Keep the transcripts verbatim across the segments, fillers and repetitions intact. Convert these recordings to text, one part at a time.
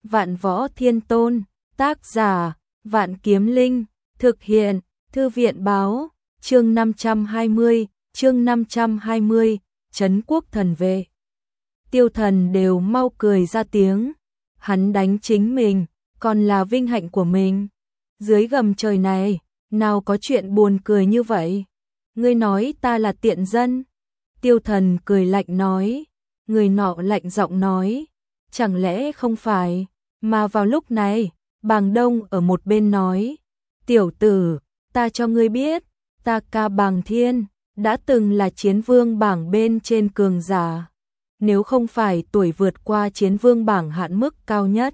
Vạn Võ Thiên Tôn, tác giả, Vạn Kiếm Linh, thực hiện, Thư viện báo, chương năm trăm hai mươi, chương năm trăm hai mươi, Trấn Quốc Thần Vệ. Tiêu Thần đều mau cười ra tiếng, hắn đánh chính mình, còn là vinh hạnh của mình. Dưới gầm trời này, nào có chuyện buồn cười như vậy? Ngươi nói ta là tiện dân? Tiêu Thần cười lạnh nói, người nọ lạnh giọng nói, chẳng lẽ không phải? Mà vào lúc này, Bàng Đông ở một bên nói, tiểu tử, ta cho ngươi biết, ta ca Bàng Thiên, đã từng là chiến vương bảng bên trên cường giả. Nếu không phải tuổi vượt qua chiến vương bảng hạn mức cao nhất,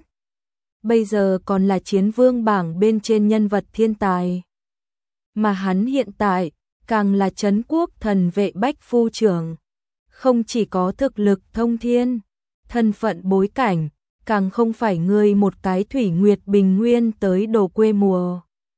bây giờ còn là chiến vương bảng bên trên nhân vật thiên tài. Mà hắn hiện tại, càng là Trấn Quốc Thần Vệ Bách Phu trưởng. Không chỉ có thực lực thông thiên, thân phận bối cảnh, càng không phải ngươi một cái Thủy Nguyệt Bình Nguyên tới đồ quê mùa.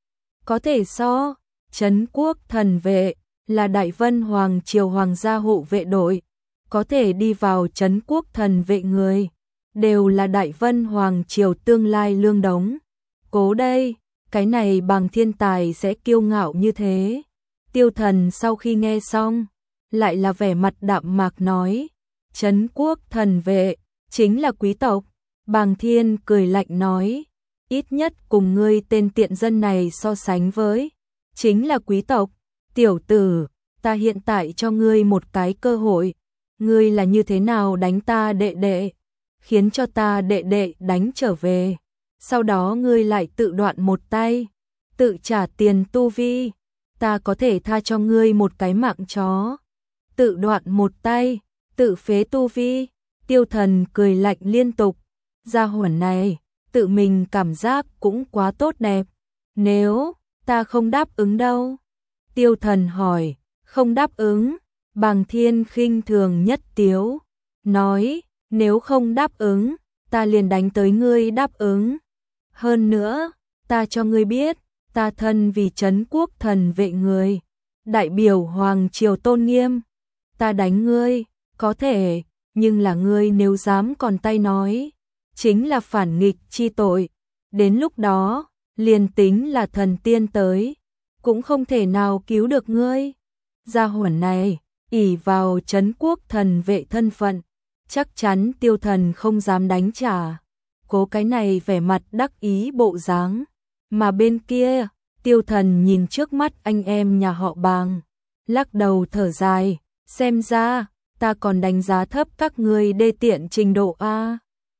Có thể so, Trấn Quốc Thần Vệ là Đại Vân Hoàng Triều Hoàng gia hộ vệ đội, có thể đi vào Trấn Quốc Thần Vệ người, đều là Đại Vân Hoàng Triều tương lai lương đống. Cố đây, cái này Bàng Thiên tài sẽ kiêu ngạo như thế. Tiêu Thần sau khi nghe xong, lại là vẻ mặt đạm mạc nói, Trấn Quốc Thần Vệ chính là quý tộc. Bàng Thiên cười lạnh nói, ít nhất cùng ngươi tên tiện dân này so sánh với, chính là quý tộc. Tiểu tử, ta hiện tại cho ngươi một cái cơ hội, ngươi là như thế nào đánh ta đệ đệ, khiến cho ta đệ đệ đánh trở về, sau đó ngươi lại tự đoạn một tay, tự trả tiền tu vi, ta có thể tha cho ngươi một cái mạng chó. Tự đoạn một tay, tự phế tu vi. Tiêu Thần cười lạnh liên tục, gia hỏa này, tự mình cảm giác cũng quá tốt đẹp. Nếu ta không đáp ứng đâu? Tiêu Thần hỏi. Không đáp ứng? Bàng Thiên khinh thường nhất tiếu, nói, nếu không đáp ứng, ta liền đánh tới ngươi đáp ứng. Hơn nữa, ta cho ngươi biết, ta thân vì Trấn Quốc Thần Vệ người, đại biểu Hoàng Triều tôn nghiêm. Ta đánh ngươi, có thể, nhưng là ngươi nếu dám còn tay nói, chính là phản nghịch chi tội. Đến lúc đó, liền tính là thần tiên tới, cũng không thể nào cứu được ngươi. Gia hỏa này, ỷ vào Trấn Quốc Thần Vệ thân phận, chắc chắn Tiêu Thần không dám đánh trả. Cố cái này vẻ mặt đắc ý bộ dáng. Mà bên kia, Tiêu Thần nhìn trước mắt anh em nhà họ Bàng, lắc đầu thở dài, xem ra, ta còn đánh giá thấp các ngươi đê tiện trình độ A.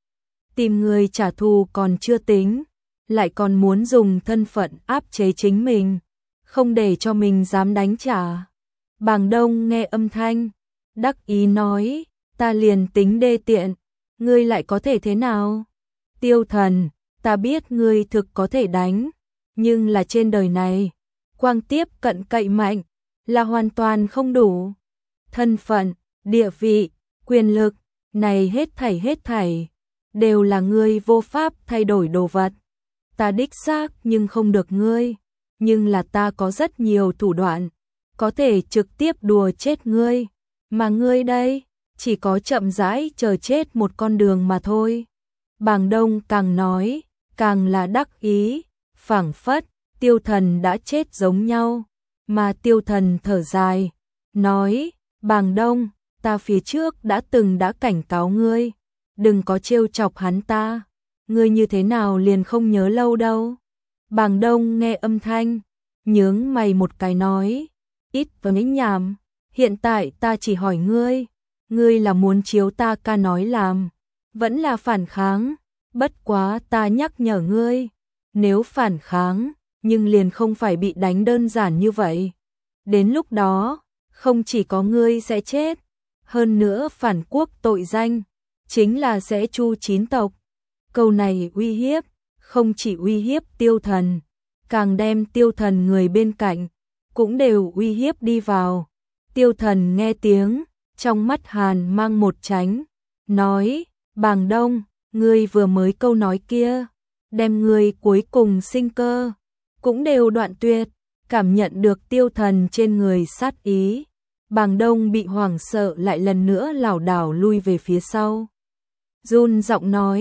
Tìm người trả thù còn chưa tính, lại còn muốn dùng thân phận áp chế chính mình, không để cho mình dám đánh trả. Bàng Đông nghe âm thanh, đắc ý nói, ta liền tính đê tiện, ngươi lại có thể thế nào? Tiêu Thần, ta biết ngươi thực có thể đánh, nhưng là trên đời này, quang tiếp cận cậy mạnh, là hoàn toàn không đủ. Thân phận, địa vị, quyền lực, này hết thảy hết thảy, đều là ngươi vô pháp thay đổi đồ vật. Ta đích xác nhưng không được ngươi, nhưng là ta có rất nhiều thủ đoạn, có thể trực tiếp đùa chết ngươi, mà ngươi đây, chỉ có chậm rãi chờ chết một con đường mà thôi. Bàng Đông càng nói, càng là đắc ý, phảng phất, Tiêu Thần đã chết giống nhau, mà Tiêu Thần thở dài, nói, Bàng Đông, ta phía trước đã từng đã cảnh cáo ngươi, đừng có trêu chọc hắn ta, ngươi như thế nào liền không nhớ lâu đâu. Bàng Đông nghe âm thanh, nhướng mày một cái nói, ít với nhảm, hiện tại ta chỉ hỏi ngươi, ngươi là muốn chiếu ta ca nói làm, vẫn là phản kháng, bất quá ta nhắc nhở ngươi, nếu phản kháng, nhưng liền không phải bị đánh đơn giản như vậy. Đến lúc đó, không chỉ có ngươi sẽ chết, hơn nữa phản quốc tội danh, chính là sẽ chu chín tộc. Câu này uy hiếp, không chỉ uy hiếp Tiêu Thần, càng đem Tiêu Thần người bên cạnh, cũng đều uy hiếp đi vào. Tiêu Thần nghe tiếng, trong mắt hàn mang một tránh, nói, Bàng Đông, ngươi vừa mới câu nói kia, đem ngươi cuối cùng sinh cơ, cũng đều đoạn tuyệt. Cảm nhận được Tiêu Thần trên người sát ý, Bàng Đông bị hoảng sợ lại lần nữa lảo đảo lui về phía sau. Run giọng nói,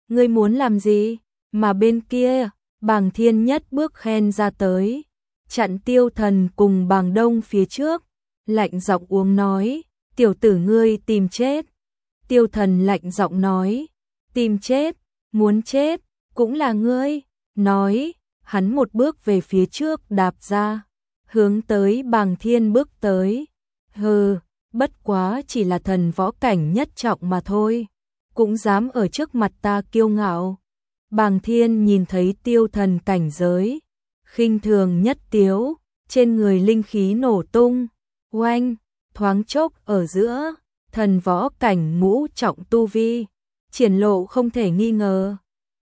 ngươi muốn làm gì? Mà bên kia, Bàng Thiên nhất bước khen ra tới, chặn Tiêu Thần cùng Bàng Đông phía trước, lạnh giọng uống nói, tiểu tử ngươi tìm chết. Tiêu Thần lạnh giọng nói, tìm chết, muốn chết, cũng là ngươi. Nói, hắn một bước về phía trước đạp ra, hướng tới Bàng Thiên bước tới. Hừ, bất quá chỉ là thần võ cảnh nhất trọng mà thôi, cũng dám ở trước mặt ta kiêu ngạo. Bàng Thiên nhìn thấy Tiêu Thần cảnh giới, khinh thường nhất tiếu, trên người linh khí nổ tung, oanh, thoáng chốc ở giữa, thần võ cảnh ngũ trọng tu vi, triển lộ không thể nghi ngờ.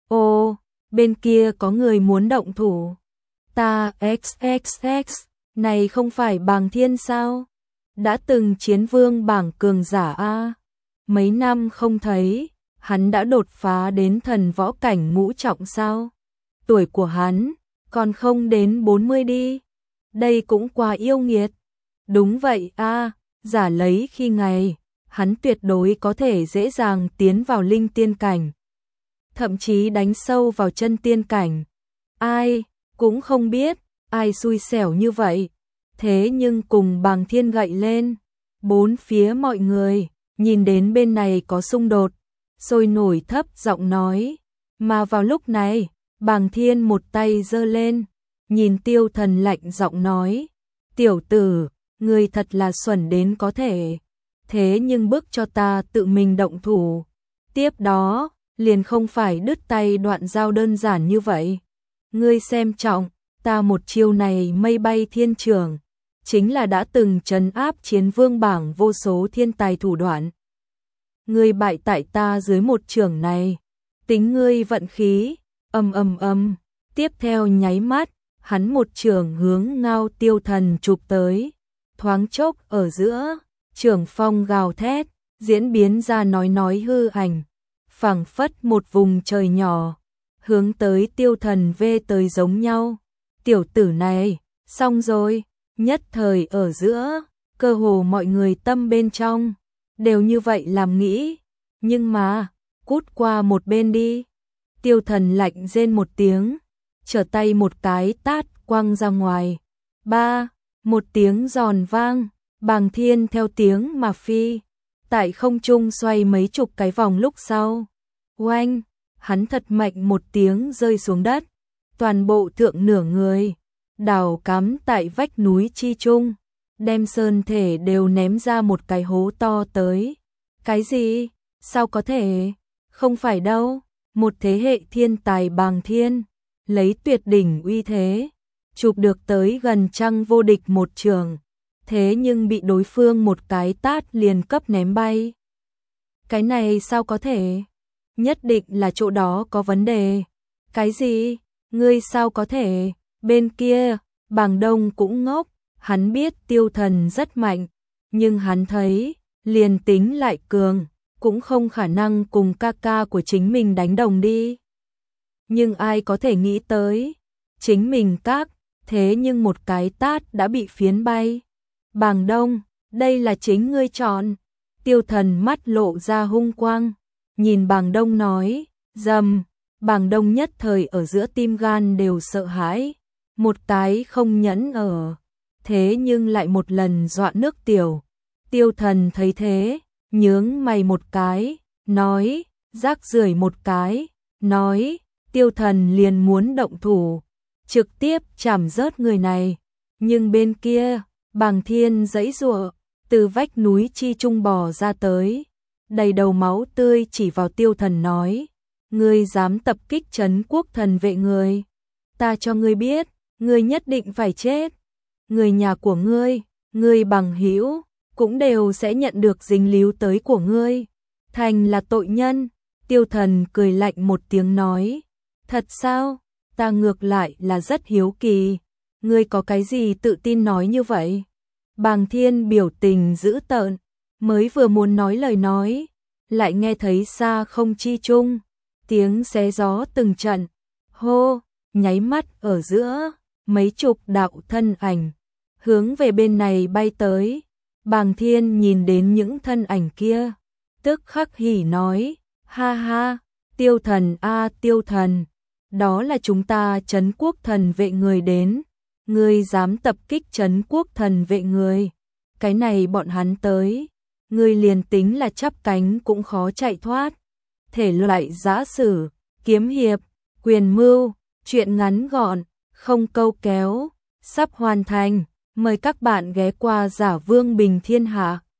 Ô, bên kia có người muốn động thủ. Ta xx x, này không phải Bàng Thiên sao? Đã từng chiến vương bảng cường giả a. Mấy năm không thấy, hắn đã đột phá đến thần võ cảnh ngũ trọng sao? Tuổi của hắn còn không đến bốn mươi đi. Đây cũng quá yêu nghiệt. Đúng vậy a, giả lấy khi ngày, hắn tuyệt đối có thể dễ dàng tiến vào linh tiên cảnh, thậm chí đánh sâu vào chân tiên cảnh. Ai cũng không biết ai xui xẻo như vậy. Thế nhưng cùng Bàng Thiên gậy lên, bốn phía mọi người nhìn đến bên này có xung đột, sôi nổi thấp giọng nói. Mà vào lúc này, Bàng Thiên một tay giơ lên, nhìn Tiêu Thần lạnh giọng nói, tiểu tử, ngươi thật là xuẩn đến có thể, thế nhưng bức cho ta tự mình động thủ, tiếp đó liền không phải đứt tay đoạn dao đơn giản như vậy. Ngươi xem trọng, ta một chiêu này mây bay thiên trường, chính là đã từng trấn áp chiến vương bảng vô số thiên tài thủ đoạn. Ngươi bại tại ta dưới một trường này, tính ngươi vận khí. Ầm ầm ầm, tiếp theo nháy mắt, hắn một trường hướng Ngao Tiêu Thần chụp tới, thoáng chốc ở giữa, trường phong gào thét, diễn biến ra nói nói hư ảnh, phảng phất một vùng trời nhỏ, hướng tới Tiêu Thần vê tới giống nhau. Tiểu tử này, xong rồi. Nhất thời ở giữa, cơ hồ mọi người tâm bên trong đều như vậy làm nghĩ, nhưng mà, cút qua một bên đi. Tiêu Thần lạnh rên một tiếng, trở tay một cái tát quăng ra ngoài. Ba, một tiếng giòn vang, Bàng Thiên theo tiếng mà phi, tại không trung xoay mấy chục cái vòng lúc sau. Oanh, hắn thật mạnh một tiếng rơi xuống đất, toàn bộ thượng nửa người đào cắm tại vách núi chi trung, đem sơn thể đều ném ra một cái hố to tới. Cái gì? Sao có thể? Không phải đâu. Một thế hệ thiên tài Bàng Thiên, lấy tuyệt đỉnh uy thế, chụp được tới gần trăng vô địch một trường, thế nhưng bị đối phương một cái tát liền cấp ném bay. Cái này sao có thể? Nhất định là chỗ đó có vấn đề. Cái gì? Ngươi sao có thể? Bên kia, Bàng Đông cũng ngốc, hắn biết Tiêu Thần rất mạnh, nhưng hắn thấy, liền tính lại cường, cũng không khả năng cùng ca ca của chính mình đánh đồng đi. Nhưng ai có thể nghĩ tới, chính mình các, thế nhưng một cái tát đã bị phiến bay. Bàng Đông, đây là chính ngươi chọn. Tiêu Thần mắt lộ ra hung quang, nhìn Bàng Đông nói, dầm. Bàng Đông nhất thời ở giữa tim gan đều sợ hãi, một cái không nhẫn ở, thế nhưng lại một lần dọa nước tiểu. Tiêu Thần thấy thế, nhướng mày một cái, nói, rác rưởi một cái, nói, Tiêu Thần liền muốn động thủ, trực tiếp chảm rớt người này. Nhưng bên kia, Bàng Thiên giãy giụa, từ vách núi chi trung bò ra tới, đầy đầu máu tươi chỉ vào Tiêu Thần nói, ngươi dám tập kích trấn quốc thần vệ người, ta cho ngươi biết, ngươi nhất định phải chết. Người nhà của ngươi, ngươi bằng hữu cũng đều sẽ nhận được dính líu tới của ngươi, thành là tội nhân. Tiêu Thần cười lạnh một tiếng nói, thật sao? Ta ngược lại là rất hiếu kỳ, ngươi có cái gì tự tin nói như vậy? Bàng Thiên biểu tình dữ tợn, mới vừa muốn nói lời nói, lại nghe thấy xa không chi trung, tiếng xé gió từng trận, hô, nháy mắt ở giữa, mấy chục đạo thân ảnh, hướng về bên này bay tới. Bàng Thiên nhìn đến những thân ảnh kia, tức khắc hỉ nói, ha ha, Tiêu Thần a Tiêu Thần, đó là chúng ta Trấn Quốc Thần vệ người đến, ngươi dám tập kích Trấn Quốc Thần vệ người, cái này bọn hắn tới, ngươi liền tính là chắp cánh cũng khó chạy thoát. Thể loại giã sử, kiếm hiệp, quyền mưu, truyện ngắn gọn, không câu kéo, sắp hoàn thành, mời các bạn ghé qua Giả Vương Bình Thiên Hạ.